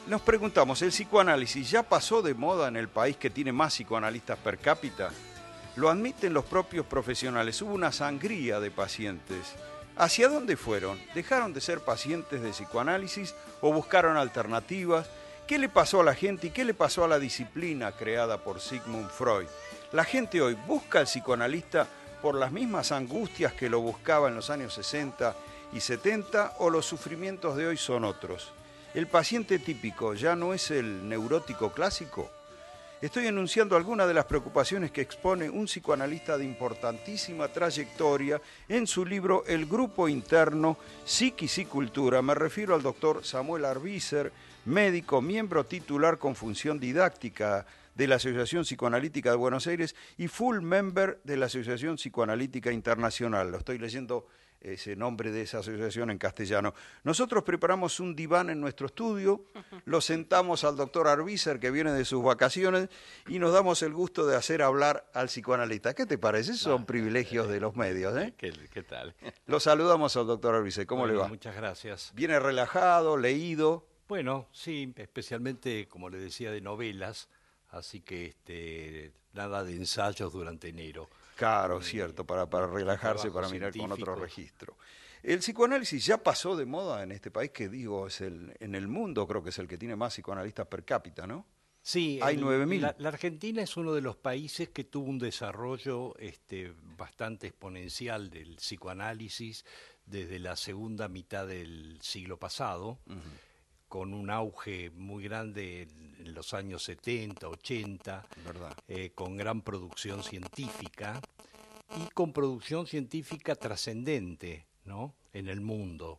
Nos preguntamos, ¿el psicoanálisis ya pasó de moda en el país que tiene más psicoanalistas per cápita? Lo admiten los propios profesionales. Hubo una sangría de pacientes. ¿Hacia dónde fueron? ¿Dejaron de ser pacientes de psicoanálisis o buscaron alternativas? ¿Qué le pasó a la gente y qué le pasó a la disciplina creada por Sigmund Freud? La gente hoy busca al psicoanalista por las mismas angustias que lo buscaba en los años 60 y 70 o los sufrimientos de hoy son otros. ¿El paciente típico ya no es el neurótico clásico? Estoy enunciando algunas de las preocupaciones que expone un psicoanalista de importantísima trayectoria en su libro El Grupo Interno, Psiquis y Cultura. Me refiero al doctor Samuel Arbizer, médico, miembro titular con función didáctica de la Asociación Psicoanalítica de Buenos Aires y full member de la Asociación Psicoanalítica Internacional. Lo estoy leyendo ese nombre de esa asociación en castellano. Nosotros preparamos un diván en nuestro estudio, lo sentamos al doctor Arbizer, que viene de sus vacaciones, y nos damos el gusto de hacer hablar al psicoanalista. ¿Qué te parece? Son privilegios de los medios, ¿eh? ¿Qué tal? Lo saludamos al doctor Arbizer. ¿Cómo le va? Muchas gracias. ¿Viene relajado, leído? Bueno, sí, especialmente, como le decía, de novelas, así que nada de ensayos durante enero. Claro, cierto, para relajarse, para mirar con otro registro. El psicoanálisis ya pasó de moda en este país, que digo, es en el mundo creo que es el que tiene más psicoanalistas per cápita, ¿no? Sí, hay 9.000. La Argentina es uno de los países que tuvo un desarrollo bastante exponencial del psicoanálisis desde la segunda mitad del siglo pasado, con un auge muy grande en los años 70, 80, con gran producción científica y con producción científica trascendente, ¿no?, en el mundo.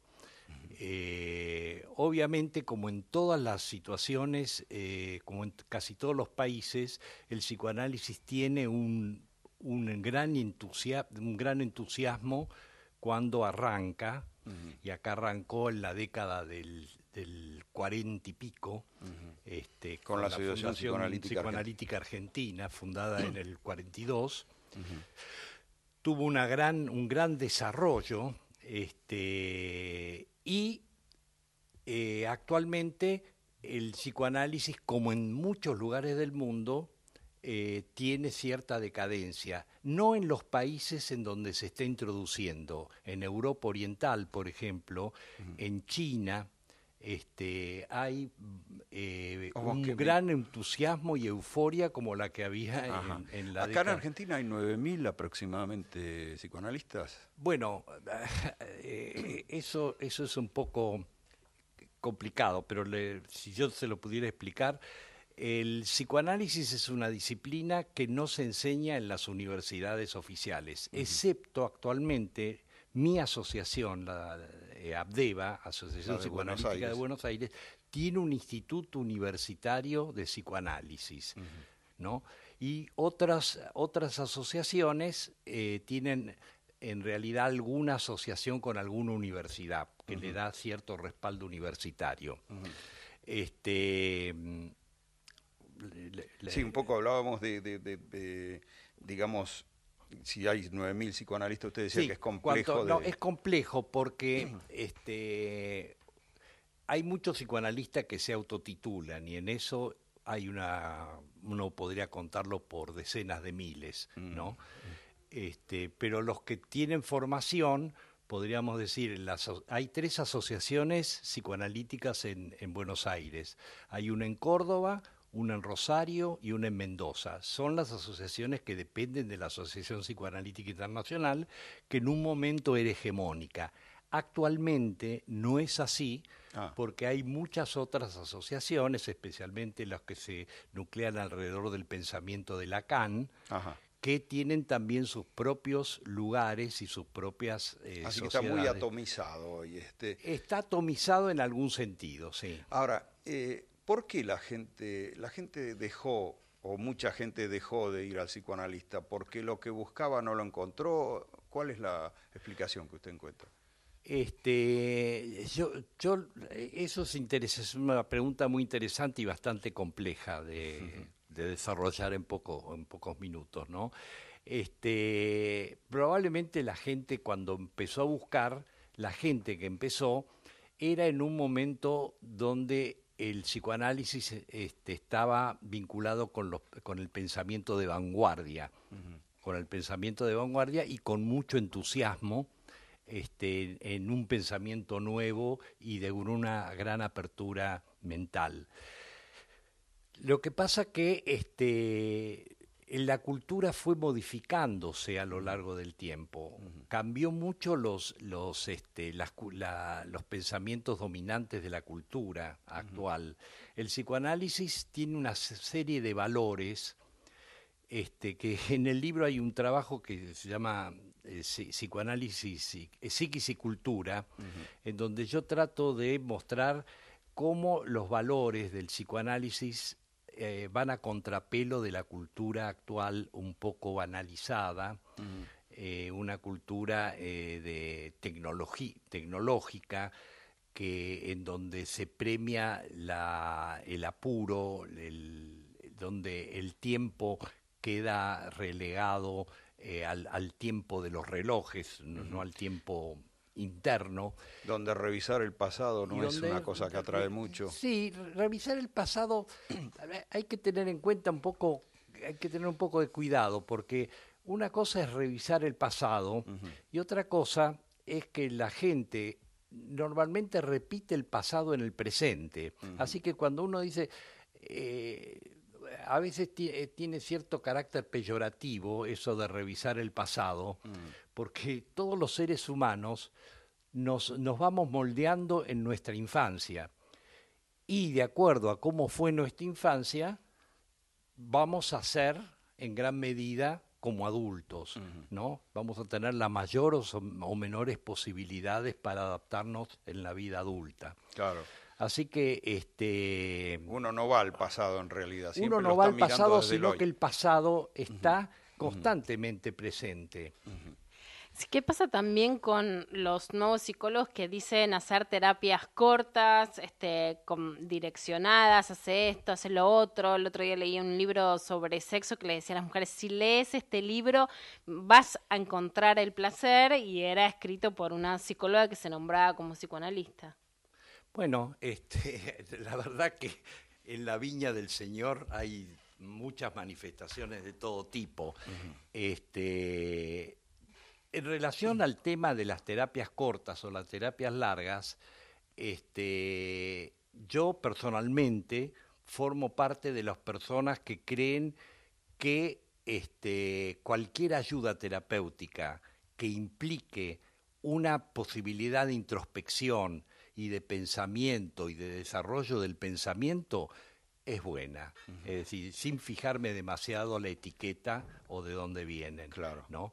Obviamente, como en todas las situaciones, como en casi todos los países, el psicoanálisis tiene un gran entusiasmo cuando arranca, y acá arrancó en la década del 40 y pico, con la Asociación Psicoanalítica Argentina, fundada en el 42, tuvo un gran desarrollo, y actualmente el psicoanálisis, como en muchos lugares del mundo, tiene cierta decadencia, no en los países en donde se está introduciendo, en Europa Oriental, por ejemplo, en China, hay un gran entusiasmo y euforia como la que había en la Acá en Argentina hay 9.000 aproximadamente psicoanalistas. Bueno, eso es un poco complicado, pero si yo se lo pudiera explicar, el psicoanálisis es una disciplina que no se enseña en las universidades oficiales, excepto actualmente mi asociación, la APDEVA, Asociación Psicoanalítica de Buenos Aires, tiene un instituto universitario de psicoanálisis, ¿no? Y otras asociaciones tienen en realidad alguna asociación con alguna universidad que le da cierto respaldo universitario. Sí, un poco hablábamos de digamos, si hay 9.000 psicoanalistas, usted decía que es complejo. No, es complejo porque hay muchos psicoanalistas que se autotitulan y en eso hay uno podría contarlo por decenas de miles, ¿no? Pero los que tienen formación, podríamos decir, hay 3 asociaciones psicoanalíticas en Buenos Aires. Hay una en Córdoba, una en Rosario y una en Mendoza. Son las asociaciones que dependen de la Asociación Psicoanalítica Internacional, que en un momento era hegemónica. Actualmente no es así, porque hay muchas otras asociaciones, especialmente las que se nuclean alrededor del pensamiento de Lacan, que tienen también sus propios lugares y sus propias así sociedades. Que está muy atomizado hoy. Está atomizado en algún sentido, sí. Ahora, ¿por qué la gente dejó, o mucha gente dejó de ir al psicoanalista? ¿Porque lo que buscaba no lo encontró? ¿Cuál es la explicación que usted encuentra? Eso es una pregunta muy interesante y bastante compleja de desarrollar en pocos minutos, ¿no? Probablemente la gente, cuando empezó a buscar, la gente que empezó era en un momento donde el psicoanálisis estaba vinculado con el pensamiento de vanguardia, con el pensamiento de vanguardia y con mucho entusiasmo en un pensamiento nuevo y de una gran apertura mental. Lo que pasa que la cultura fue modificándose a lo largo del tiempo. Cambió mucho los pensamientos dominantes de la cultura actual. El psicoanálisis tiene una serie de valores que en el libro hay un trabajo que se llama Psicoanálisis, Psiquis y Cultura, en donde yo trato de mostrar cómo los valores del psicoanálisis van a contrapelo de la cultura actual un poco banalizada, una cultura de tecnológica, en donde se premia el apuro, donde el tiempo queda relegado al tiempo de los relojes, no al tiempo interno. Donde revisar el pasado no es una cosa que atrae mucho. Sí, revisar el pasado hay que tener en cuenta hay que tener un poco de cuidado, porque una cosa es revisar el pasado y otra cosa es que la gente normalmente repite el pasado en el presente. Así que cuando uno dice... a veces tiene cierto carácter peyorativo eso de revisar el pasado, porque todos los seres humanos nos vamos moldeando en nuestra infancia y de acuerdo a cómo fue nuestra infancia vamos a ser en gran medida como adultos, ¿no? Vamos a tener las mayores o menores posibilidades para adaptarnos en la vida adulta. Claro. Así que uno no va al pasado en realidad. Uno no va al pasado, sino que el pasado está constantemente presente. ¿Qué pasa también con los nuevos psicólogos que dicen hacer terapias cortas, direccionadas, hace esto, hace lo otro? El otro día leí un libro sobre sexo que le decía a las mujeres, si lees este libro vas a encontrar el placer, y era escrito por una psicóloga que se nombraba como psicoanalista. Bueno, la verdad que en la viña del Señor hay muchas manifestaciones de todo tipo. En relación al tema de las terapias cortas o las terapias largas, yo personalmente formo parte de las personas que creen que cualquier ayuda terapéutica que implique una posibilidad de introspección y de pensamiento y de desarrollo del pensamiento es buena. Es decir, sin fijarme demasiado la etiqueta o de dónde vienen. Claro. ¿No?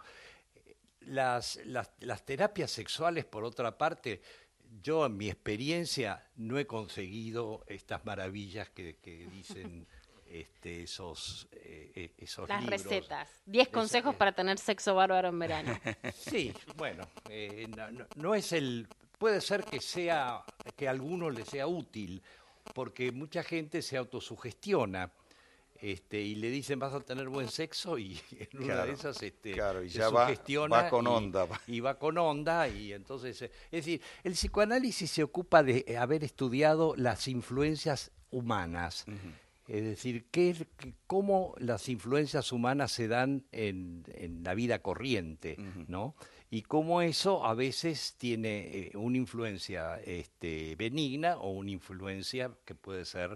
Las terapias sexuales, por otra parte, yo en mi experiencia no he conseguido estas maravillas que dicen esos las libros. Recetas. 10 consejos para tener sexo bárbaro en verano. Sí, bueno, no es puede ser que a alguno le sea útil, porque mucha gente se autosugestiona. Y le dicen vas a tener buen sexo y en una de esas y se ya sugestiona va con onda. Y va con onda y entonces... es decir, el psicoanálisis se ocupa de haber estudiado las influencias humanas, es decir, cómo las influencias humanas se dan en la vida corriente, ¿no? Y cómo eso a veces tiene una influencia benigna o una influencia que puede ser...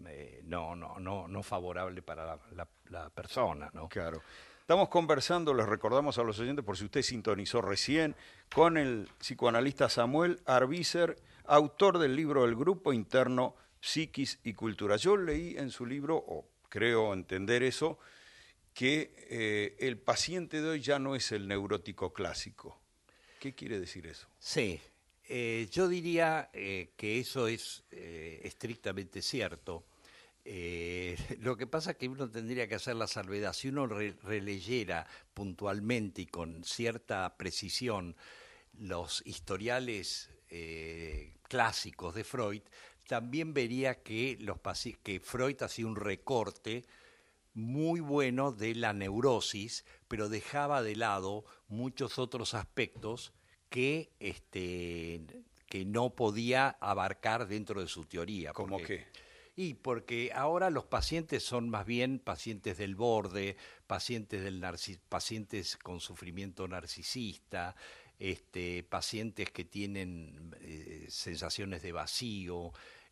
no favorable para la persona, ¿no? Claro. Estamos conversando, les recordamos a los oyentes, por si usted sintonizó recién, con el psicoanalista Samuel Arbizer, autor del libro El Grupo Interno, Psiquis y Cultura. Yo leí en su libro, o creo entender eso, que el paciente de hoy ya no es el neurótico clásico. ¿Qué quiere decir eso? Sí. Yo diría que eso es estrictamente cierto. Lo que pasa es que uno tendría que hacer la salvedad. Si uno releyera puntualmente y con cierta precisión los historiales clásicos de Freud, también vería que Freud hacía un recorte muy bueno de la neurosis, pero dejaba de lado muchos otros aspectos que que no podía abarcar dentro de su teoría. ¿Cómo qué? Y porque ahora los pacientes son más bien pacientes del borde, pacientes con sufrimiento narcisista, pacientes que tienen sensaciones de vacío,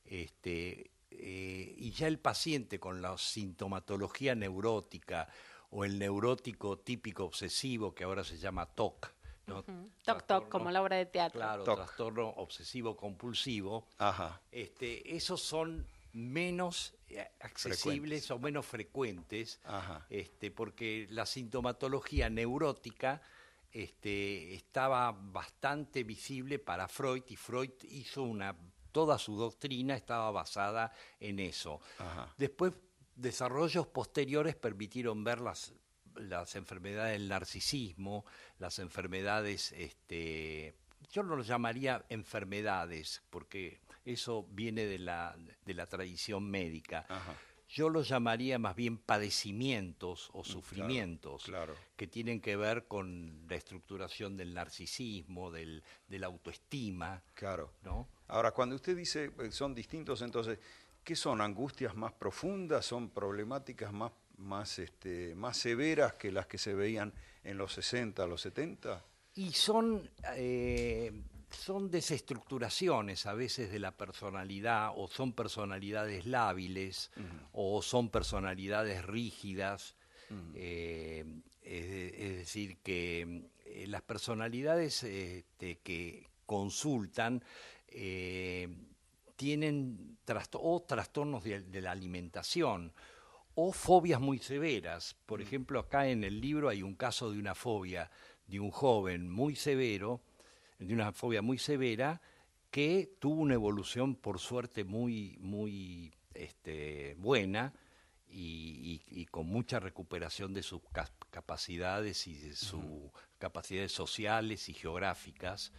y ya el paciente con la sintomatología neurótica o el neurótico típico obsesivo, que ahora se llama TOC, ¿no? Toc, como la obra de teatro. Claro, TOC. trastorno obsesivo compulsivo. Ajá. Esos son menos accesibles o menos frecuentes, Ajá. porque la sintomatología neurótica estaba bastante visible para Freud, y Freud hizo toda su doctrina estaba basada en eso. Ajá. Después, desarrollos posteriores permitieron ver las enfermedades del narcisismo, las enfermedades, yo no lo llamaría enfermedades, porque eso viene de la tradición médica. Ajá. Yo lo llamaría más bien padecimientos o sufrimientos, claro. que tienen que ver con la estructuración del narcisismo, de la autoestima. Claro. ¿No? Ahora, cuando usted dice son distintos, entonces, ¿qué son? ¿Angustias más profundas? ¿Son problemáticas más severas que las que se veían en los 60, los 70? Y son desestructuraciones a veces de la personalidad, o son personalidades lábiles, o son personalidades rígidas. Es decir, que las personalidades que consultan tienen trastornos de la alimentación, o fobias muy severas. Por ejemplo, acá en el libro hay un caso de una fobia de un joven muy severo, de una fobia muy severa, que tuvo una evolución, por suerte, muy, muy buena, y con mucha recuperación de sus capacidades y de sus capacidades sociales y geográficas,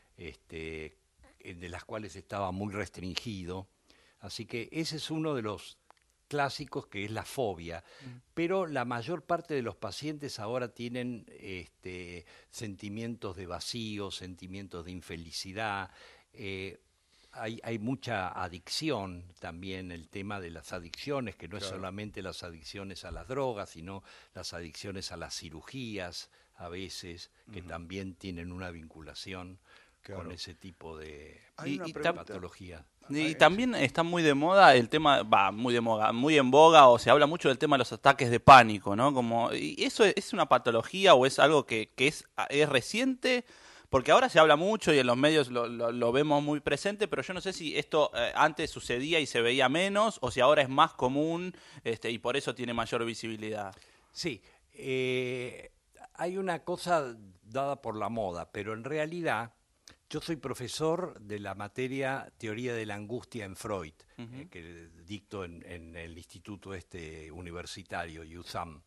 de las cuales estaba muy restringido. Así que ese es uno de los clásicos, que es la fobia, pero la mayor parte de los pacientes ahora tienen sentimientos de vacío, sentimientos de infelicidad. Hay mucha adicción también, el tema de las adicciones, que no es solamente las adicciones a las drogas, sino las adicciones a las cirugías, a veces, que también tienen una vinculación con ese tipo de patología. Y también está muy de moda el tema, muy en boga, o se habla mucho del tema de los ataques de pánico, ¿no? ¿Y eso es una patología o es algo que es reciente? Porque ahora se habla mucho y en los medios lo vemos muy presente, pero yo no sé si esto antes sucedía y se veía menos, o si ahora es más común y por eso tiene mayor visibilidad. Sí, hay una cosa dada por la moda, pero en realidad yo soy profesor de la materia Teoría de la Angustia en Freud, que dicto en el instituto universitario, USAM.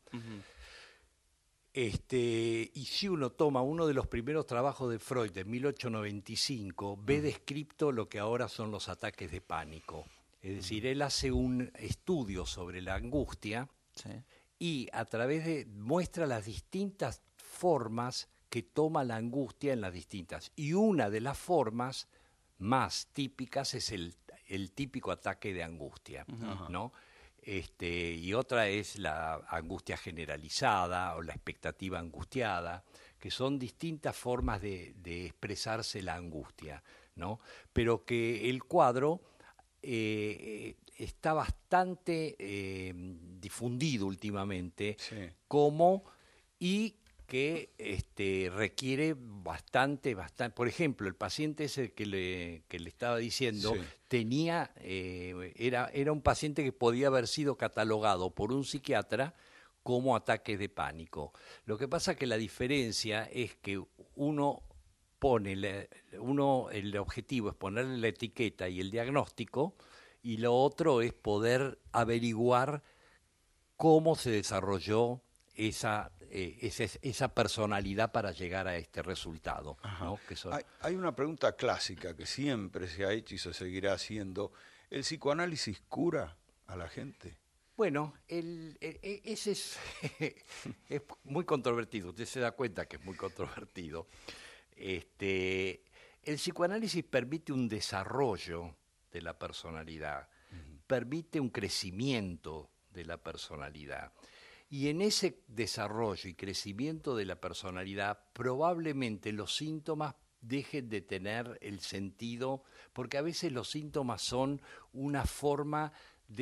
Y si uno toma uno de los primeros trabajos de Freud de 1895, ve descrito lo que ahora son los ataques de pánico. Es decir, él hace un estudio sobre la angustia, y a través muestra las distintas formas que toma la angustia en las distintas. Y una de las formas más típicas es el típico ataque de angustia, ¿no? Y otra es la angustia generalizada o la expectativa angustiada, que son distintas formas de expresarse la angustia, ¿no? Pero que el cuadro está bastante difundido últimamente, y que requiere bastante. Por ejemplo, el paciente ese que le estaba diciendo era un paciente que podía haber sido catalogado por un psiquiatra como ataque de pánico. Lo que pasa que la diferencia es que el objetivo es ponerle la etiqueta y el diagnóstico, y lo otro es poder averiguar cómo se desarrolló esa personalidad para llegar a este resultado, ¿no? Hay una pregunta clásica que siempre se ha hecho y se seguirá haciendo. ¿El psicoanálisis cura a la gente? Bueno, ese es muy controvertido. Usted se da cuenta que es muy controvertido. El psicoanálisis permite un desarrollo de la personalidad, permite un crecimiento de la personalidad. Y en ese desarrollo y crecimiento de la personalidad, probablemente los síntomas dejen de tener el sentido, porque a veces los síntomas son una forma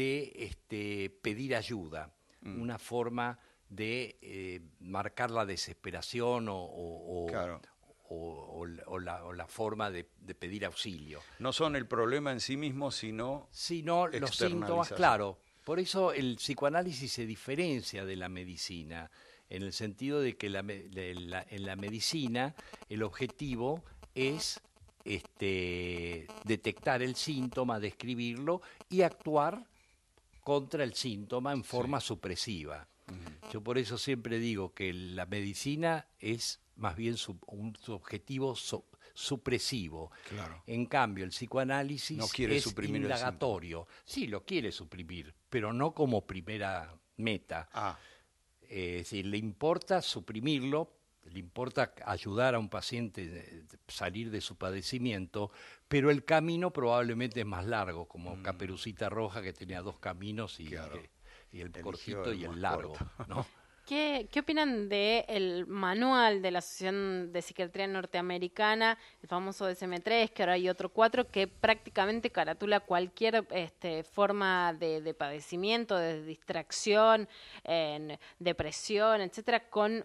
de pedir ayuda, una forma de marcar la desesperación Claro. o la forma de pedir auxilio. No son el problema en sí mismo, sino los síntomas, claro. Por eso el psicoanálisis se diferencia de la medicina, en el sentido de que en la medicina el objetivo es detectar el síntoma, describirlo y actuar contra el síntoma en forma supresiva. Yo por eso siempre digo que la medicina es más bien un objetivo supresivo. Claro. En cambio, el psicoanálisis no quiere es suprimir indagatorio. Sí, lo quiere suprimir, pero no como primera meta. Es decir, le importa suprimirlo, le importa ayudar a un paciente a salir de su padecimiento, pero el camino probablemente es más largo, como Caperucita Roja, que tenía 2 caminos y el cortito y el largo, ¿no? ¿Qué opinan del manual de la Asociación de Psiquiatría Norteamericana, el famoso DSM-3, que ahora hay otro 4, que prácticamente caratula cualquier forma de padecimiento, de distracción, depresión, etcétera, con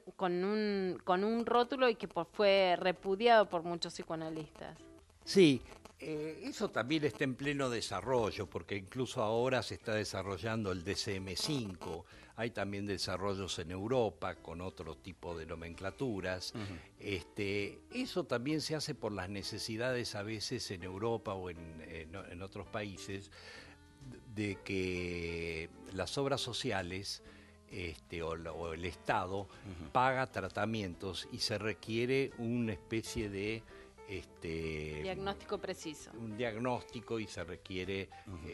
un rótulo y que fue repudiado por muchos psicoanalistas? Sí, eso también está en pleno desarrollo, porque incluso ahora se está desarrollando el DSM-5, hay también desarrollos en Europa con otro tipo de nomenclaturas. Eso también se hace por las necesidades a veces en Europa o en otros países, de que las obras sociales o el Estado paga tratamientos y se requiere una especie de diagnóstico preciso. Un diagnóstico y se requiere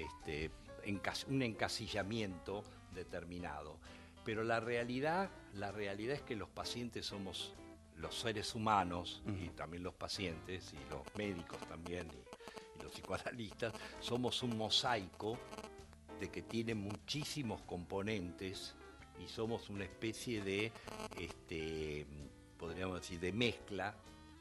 un encasillamiento determinado. Pero la realidad es que los pacientes somos los seres humanos, y también los pacientes, y los médicos también, y los psicoanalistas, somos un mosaico de que tiene muchísimos componentes y somos una especie de, podríamos decir, de mezcla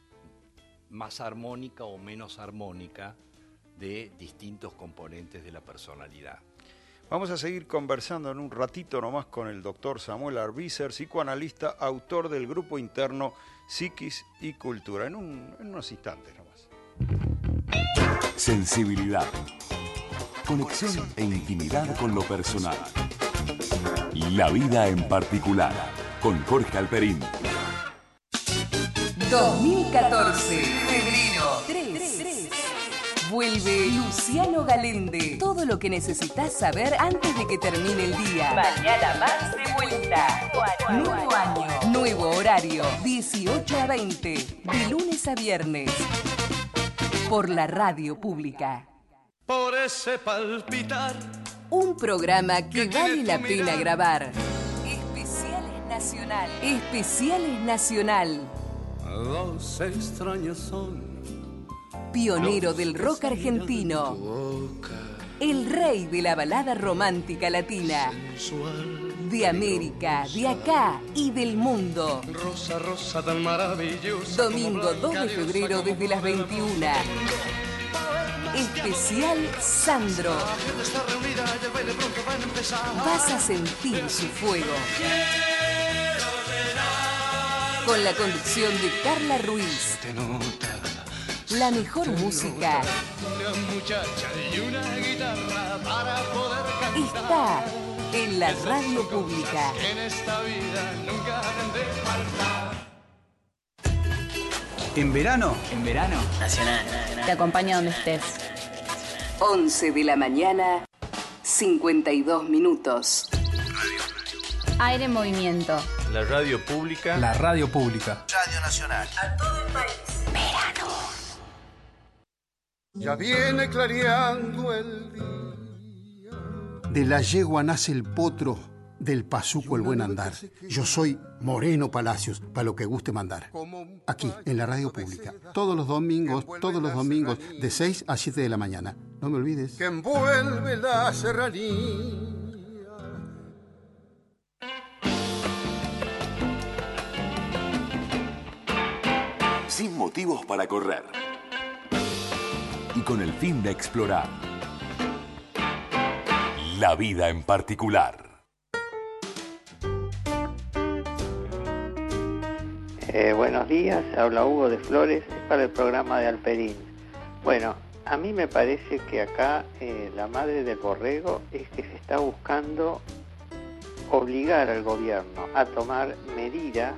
más armónica o menos armónica de distintos componentes de la personalidad. Vamos a seguir conversando en un ratito nomás con el doctor Samuel Arbisser, psicoanalista, autor del grupo interno Psiquis y Cultura. En unos instantes nomás. Sensibilidad, conexión e intimidad con lo personal. La vida en particular, con Jorge Alperín. 2014, febrero 3. Vuelve Luciano Galende. Todo lo que necesitas saber antes de que termine el día. Mañana más de vuelta. Nuevo año. Nuevo horario. 18 a 20. De lunes a viernes. Por la radio pública. Por ese palpitar. Un programa que vale la pena grabar. Especiales Nacional. Especiales Nacional. Dos extraños son. Pionero del rock argentino, el rey de la balada romántica latina, de América, de acá y del mundo. Rosa, rosa tan maravillosa. Domingo 2 de febrero desde las 21. Especial Sandro. Vas a sentir su fuego. Con la conducción de Carla Ruiz. La mejor música está en la radio pública. ¿En verano? Nacional. Te acompaña donde estés. 11 de la mañana, 52 minutos. Aire en movimiento. La radio pública. La radio pública. Radio Nacional. A todo el país. Verano. Ya viene clareando el día. De la yegua nace el potro del Pazuco el buen andar. Yo soy Moreno Palacios, para lo que guste mandar. Aquí, en la radio pública. Todos los domingos, de 6 a 7 de la mañana. No me olvides. Que envuelve la serranía. Sin motivos para correr. Y con el fin de explorar. La vida en particular. Buenos días, habla Hugo de Flores, es para el programa de Alperín. Bueno, a mí me parece que acá la madre del borrego es que se está buscando obligar al gobierno a tomar medidas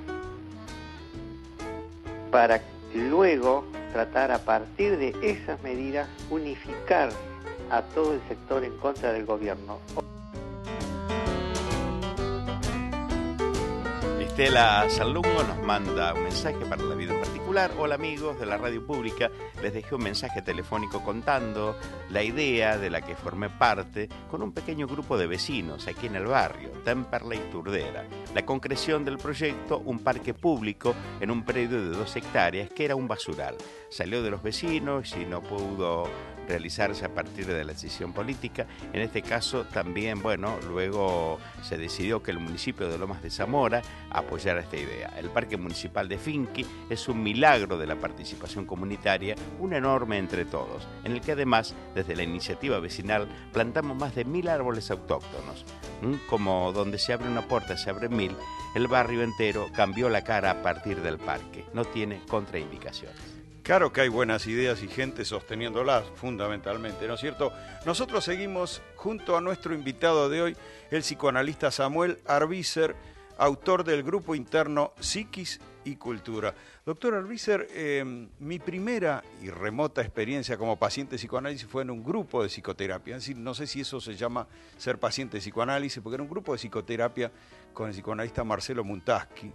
para luego tratar a partir de esas medidas unificar a todo el sector en contra del gobierno. Estela Salungo nos manda un mensaje para la vida en particular. Hola amigos de la radio pública, les dejé un mensaje telefónico contando la idea de la que formé parte con un pequeño grupo de vecinos aquí en el barrio, Temperley y Turdera. La concreción del proyecto, un parque público en un predio de 2 hectáreas que era un basural. Salió de los vecinos y no pudo realizarse a partir de la decisión política. En este caso también, luego se decidió que el municipio de Lomas de Zamora apoyara esta idea. El Parque Municipal de Finqui es un milagro de la participación comunitaria, un enorme entre todos, en el que además, desde la iniciativa vecinal, plantamos más de 1000 árboles autóctonos. Como donde se abre una puerta se abren 1000, el barrio entero cambió la cara a partir del parque. No tiene contraindicaciones. Claro que hay buenas ideas y gente sosteniéndolas, fundamentalmente, ¿no es cierto? Nosotros seguimos junto a nuestro invitado de hoy, el psicoanalista Samuel Arbizer, autor del grupo interno Psiquis y Cultura. Doctor Arbizer, mi primera y remota experiencia como paciente de psicoanálisis fue en un grupo de psicoterapia. Es decir, no sé si eso se llama ser paciente de psicoanálisis, porque era un grupo de psicoterapia con el psicoanalista Marcelo Muntaschi.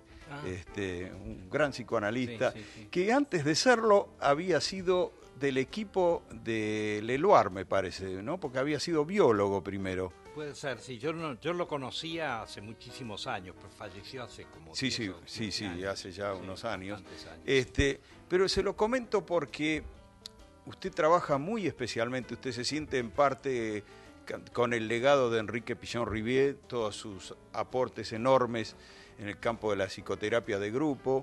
Un gran psicoanalista, sí. Que antes de serlo había sido del equipo de Leloir, me parece, ¿no? Porque había sido biólogo primero. Puede ser, sí. Yo lo conocía hace muchísimos años, pero falleció hace como Sí, 10 años. Hace ya unos años. años. Pero se lo comento porque usted trabaja muy especialmente, usted se siente en parte con el legado de Enrique Pichon-Rivière, todos sus aportes enormes en el campo de la psicoterapia de grupo.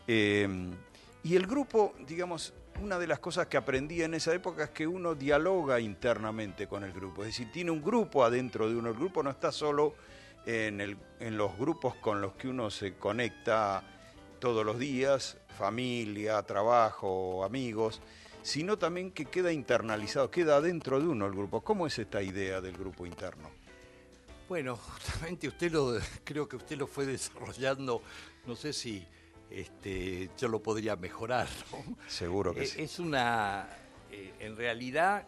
Y el grupo, digamos, una de las cosas que aprendí en esa época es que uno dialoga internamente con el grupo. Es decir, tiene un grupo adentro de uno. El grupo no está solo en los grupos con los que uno se conecta todos los días, familia, trabajo, amigos, sino también que queda internalizado, queda dentro de uno el grupo. ¿Cómo es esta idea del grupo interno? Bueno, justamente creo que usted lo fue desarrollando, no sé si yo lo podría mejorar, ¿no? Seguro que sí. Es en realidad,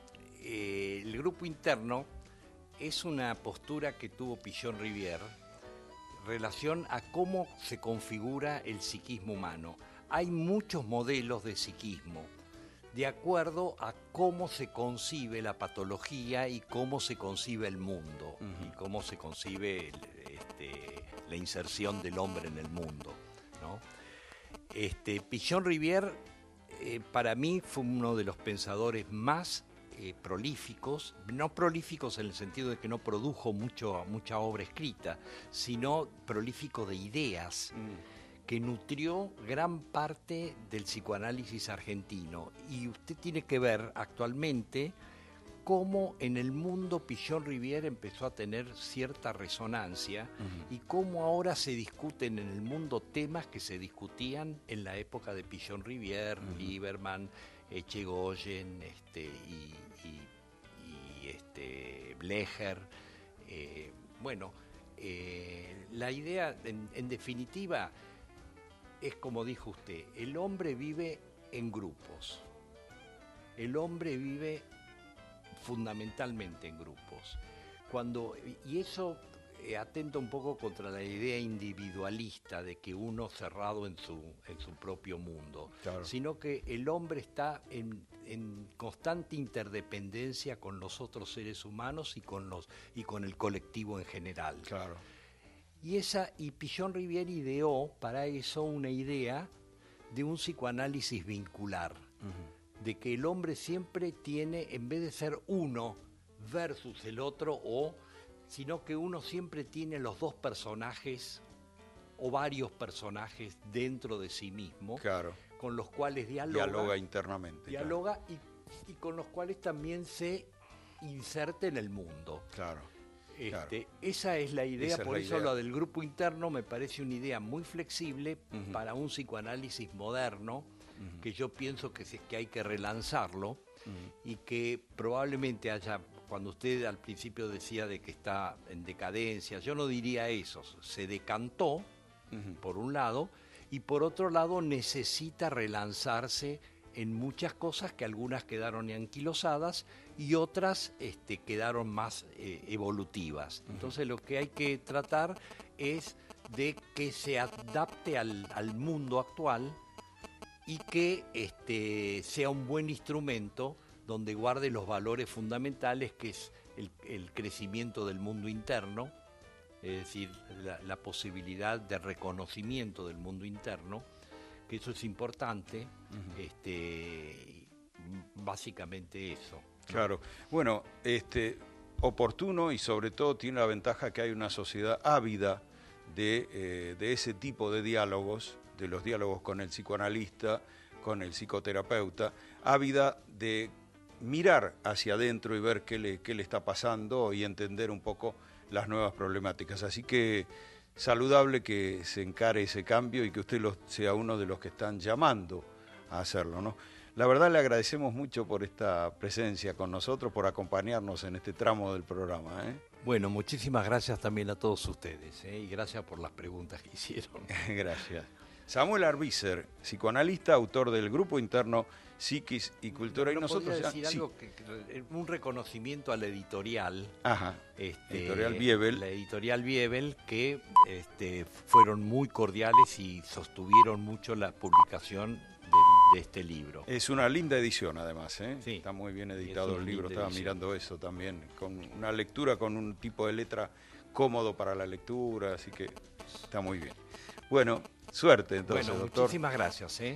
el grupo interno es una postura que tuvo Pichon-Rivière en relación a cómo se configura el psiquismo humano. Hay muchos modelos de psiquismo, de acuerdo a cómo se concibe la patología y cómo se concibe el mundo, y cómo se concibe la inserción del hombre en el mundo, ¿no? Pichon-Rivière para mí fue uno de los pensadores más prolíficos, no prolíficos en el sentido de que no produjo mucha obra escrita, sino prolífico de ideas, que nutrió gran parte del psicoanálisis argentino. Y usted tiene que ver actualmente cómo en el mundo Pichon-Rivière empezó a tener cierta resonancia y cómo ahora se discuten en el mundo temas que se discutían en la época de Pichon-Rivière, Lieberman, Echegoyen y Blecher. La idea, en definitiva, es como dijo usted, el hombre vive en grupos. El hombre vive fundamentalmente en grupos. Y eso atenta un poco contra la idea individualista de que uno cerrado en su propio mundo, Claro. sino que el hombre está en constante interdependencia con los otros seres humanos y con el colectivo en general. Claro. Y Pichon Rivière ideó para eso una idea de un psicoanálisis vincular, de que el hombre siempre tiene, en vez de ser uno versus el otro, sino que uno siempre tiene los dos personajes o varios personajes dentro de sí mismo, Claro. con los cuales dialoga internamente. Dialoga y con los cuales también se inserta en el mundo. Claro. Esa es la idea, Esa es por la eso idea. lo del grupo interno me parece una idea muy flexible para un psicoanálisis moderno, que yo pienso que hay que relanzarlo y que probablemente haya, cuando usted al principio decía de que está en decadencia, yo no diría eso, se decantó por un lado y por otro lado necesita relanzarse en muchas cosas, que algunas quedaron anquilosadas y otras quedaron más evolutivas. Entonces lo que hay que tratar es de que se adapte al mundo actual y que sea un buen instrumento donde guarde los valores fundamentales, que es el crecimiento del mundo interno, es decir, la posibilidad de reconocimiento del mundo interno, que eso es importante, básicamente eso. Claro. Bueno, oportuno y sobre todo tiene la ventaja que hay una sociedad ávida de ese tipo de diálogos, de los diálogos con el psicoanalista, con el psicoterapeuta, ávida de mirar hacia adentro y ver qué le está pasando y entender un poco las nuevas problemáticas. Así que saludable que se encare ese cambio y que usted sea uno de los que están llamando a hacerlo, ¿no? La verdad le agradecemos mucho por esta presencia con nosotros, por acompañarnos en este tramo del programa, ¿eh? Bueno, muchísimas gracias también a todos ustedes, y gracias por las preguntas que hicieron. Gracias. Samuel Arbisser, psicoanalista, autor del Grupo Interno Psiquis y Cultura. ¿No y nosotros podría decir sí. algo un reconocimiento a la editorial. Ajá. Editorial Biebel. La editorial Biebel, que fueron muy cordiales y sostuvieron mucho la publicación de este libro. Es una linda edición, además, ¿eh? Sí. Está muy bien editado el libro. linda Estaba edición. mirando eso también, con una lectura, con un tipo de letra cómodo para la lectura, así que está muy bien. Bueno, suerte entonces, Bueno, doctor. muchísimas gracias,